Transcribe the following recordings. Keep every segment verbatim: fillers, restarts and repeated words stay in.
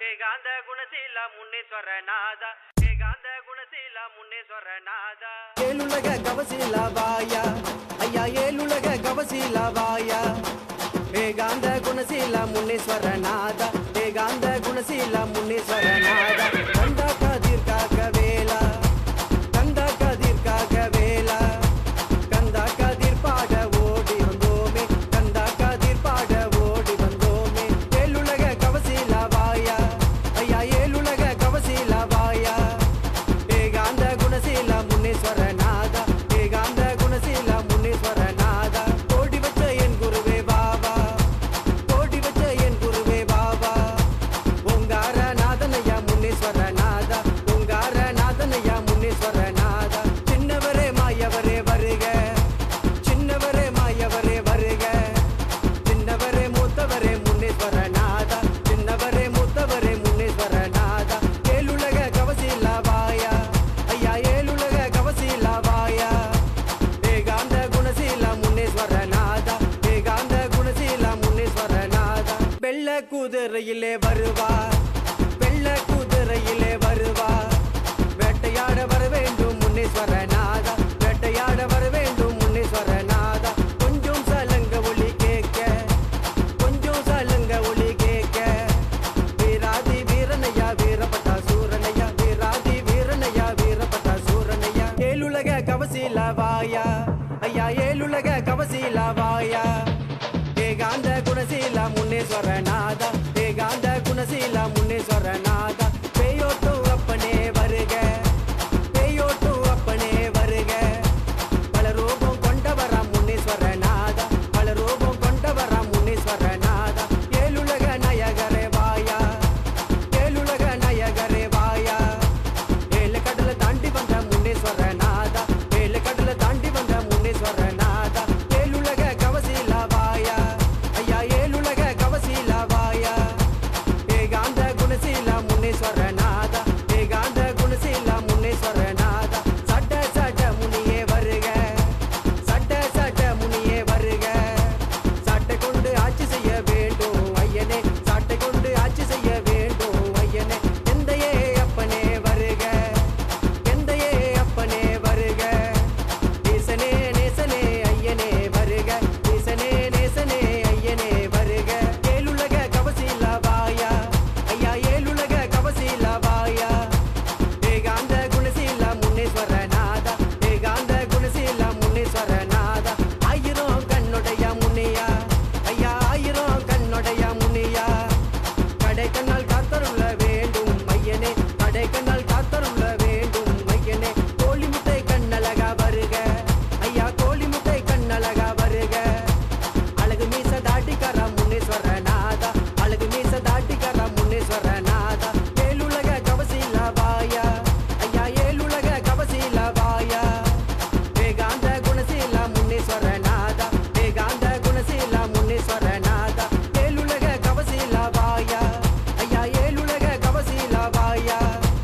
ஏகாந்த குணசீல முன்னேஸ்வர நாதா ஏகாந்த குணசீல முன்னேஸ்வர நாதா ஏழுலக கவசீல வாயா ஐயா ஏழுலக கவசீல வாயா ஏகாந்த குணசீல முன்னேஸ்வர நாதா ஏகாந்த குணசீல முன்னேஸ்வர நாதா கந்தா கதிர் காக்க வேலா கந்தா கதிர் காக்க வேலா கந்தா கதிர் பாட ஓடி வந்தோமே கந்தா கதிர் பாட ஓடி வந்தோமே ஏழுலக கவசீல வாயா ஐயா ஏழுலக கவசீல வாயா ஏகாந்த குணசீல முன்னேஸ்வர நாதா ஏகாந்த குணசீல முன்னேஸ்வர நாதா கோடி வச்ச என் குருவே பாபா கோடி வச்ச என் குருவே பாபா ஓங்கார நாதனையா முன்னேஸ்வர நாதா ஓங்கார நாதனையா முன்னேஸ்வர நாதா சின்னவரே மாயவரே வருக சின்னவரே மாயவரே வருக சின்னவரே மூத்தவரே முன்னேஸ்வர நாதா சின்னவரே மூத்தவரே முன்னேஸ்வர நாதா ஏழுலக கவசீல வாயா ஐயா ஏழுலக கவசீல வாயா ஏகாந்த குணசீல முன்னேஸ்வர நாதா ஏகாந்த குணசீல முன்னேஸ்வர நாதா வெள்ள குதிரையிலே வருவா வெள்ள குதிரையிலே வருவா வேட்டையாட வர வேண்டும் முன்னேஸ்வர நாதா வேட்டையாட வர வேண்டும் முன்னேஸ்வர நாதா கொஞ்சம் சலங்க ஒளி கேட்க கொஞ்சம் சலங்க ஒளி கேட்க வீராதி வீரனையா வீரப்பட்டா சூரனையா வீராதி வீரனையா வீரப்பட்டா சூரனையா ஏழுலக கவசீல வாயா ஐயா ஏழுலக கவசீல வாயா ஏகாந்த குணசீல முன்னேஸ்வர நாதா ஏகாந்த குணசீல முன்னேஸ்வர நாதா பேயோட்டு அப்பனே வருக பேயோட்டு அப்பனே வருக பல ரூபம் கொண்டவரா முன்னேஸ்வர நாதா பல ரூபம் கொண்டவரா முன்னேஸ்வர நாதா ஏழுலக நாயகரே வாயா ஏழுலக நாயகரே வாயா ஏழு கடலை தாண்டி வந்த முன்னேஸ்வர நாதா ஏழு கடலை தாண்டி வந்த முன்னேஸ்வர நாதா ஏழுலக கவசீல வாயா ஐயா ஏழுலக கவசீல வாயா ஏகாந்த குணசீல முன்னேஸ்வர நாதா ஏகாந்த குணசீல முன்னேஸ்வர நாதா சட்ட சட்ட முனியே வருக சட்ட சட்ட முனியே வருக சாட்டை கொண்டு ஆட்சி செய்ய வேண்டும் ஐயனே சாட்டை கொண்டு ஆட்சி செய்ய வேண்டும் ஐயனே எந்தையே அப்பனே வருக எந்தையே அப்பனே வருக ஈசனே நேசனே ஐயனே வருக ஈசனே நேசனே ஐயனே வருக ஏழுலக கவசீல வாயா ஐயா ஏழுலக கவசீல வாயா ஏகாந்த குணசீல முன்னேஸ்வர நாதா ஏகாந்த குணசீல முன்னேஸ்வர நாதா ஆயிரம் கண்ணுடைய முனியா ஐயா ஆயிரம் கண்ணுடைய முனியா கடை கண்ணால் காத்தருள வேண்டும் ஐயனே கடை கண்ணால் காத்தருள வேண்டும் ஐயனே கோழி முட்டை கண்ணழகா வருக ஐயா கோழி முட்டை கண்ணழகா வருக அழகு மீச தாட்டிக்கார முன்னேஸ்வர நாதா அழகு மீச தாட்டிக்கார முன்னேஸ்வர நாதா ஏழுலக கவசீல வாயா ஐயா ஏழுலக கவசீல வாயா ஏகாந்த குணசீல முன்னேஸ்வர நாதா ஏகாந்த குணசீல முன்னேஸ்வர நாதா ஏழுலக கவசீல வாயா ஐயா ஏழுலக கவசீல வாயா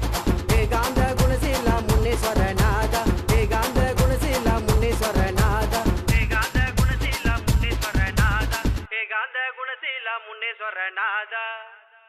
ஏகாந்த குணசீல முன்னேஸ்வர நாதா ஏகாந்த குணசீல முன்னேஸ்வர நாதா ஏகாந்த குணசீல முன்னேஸ்வர நாதா ஏகாந்த குணசீல முன்னேஸ்வர நாதா